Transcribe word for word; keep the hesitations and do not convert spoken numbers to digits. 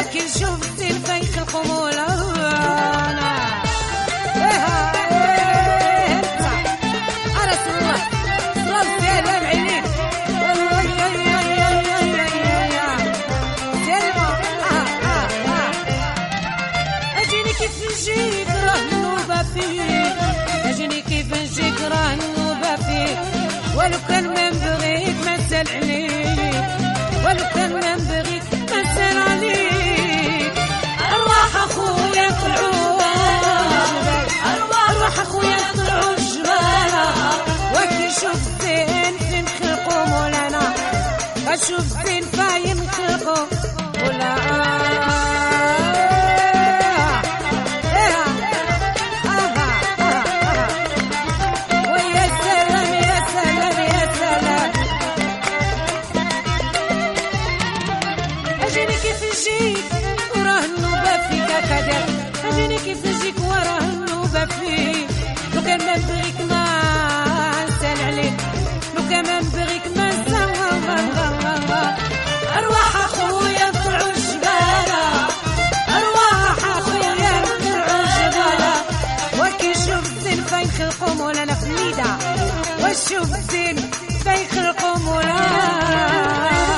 ولكن شوف الزين فين خلقوا مولانا. أنا صلاة صلاة سلام عليك أجيني كيف نجيك راه النوبة فيك، أجيني كيف نجيك راه النوبة فيك، ولو كان ما نبغيك ما نسال عليك، ولو كان ما نبغيك ما نسال عليك. أرواح أخويا طلعوا الجبال، أرواح أخويا طلعوا الجبال، وكي شوف زين فين خلقوا مولانا، أشوف زين فين خلقوا مولانا. أجيني كيف نجيك وراه النوبة فيك كدر، أجيني كيف نجيك وراه النوبة فيك، لو كان ما نبغيك ما نسال عليك، لو كان ما نبغيك ما نسال. أرواح أخويا طلعوا الجبالة، أرواح أخويا طلعوا الجبالة، وكي شوف الزين فين خلقوا مولانا في الميدان، وشوف الزين فين خلقوا مولانا.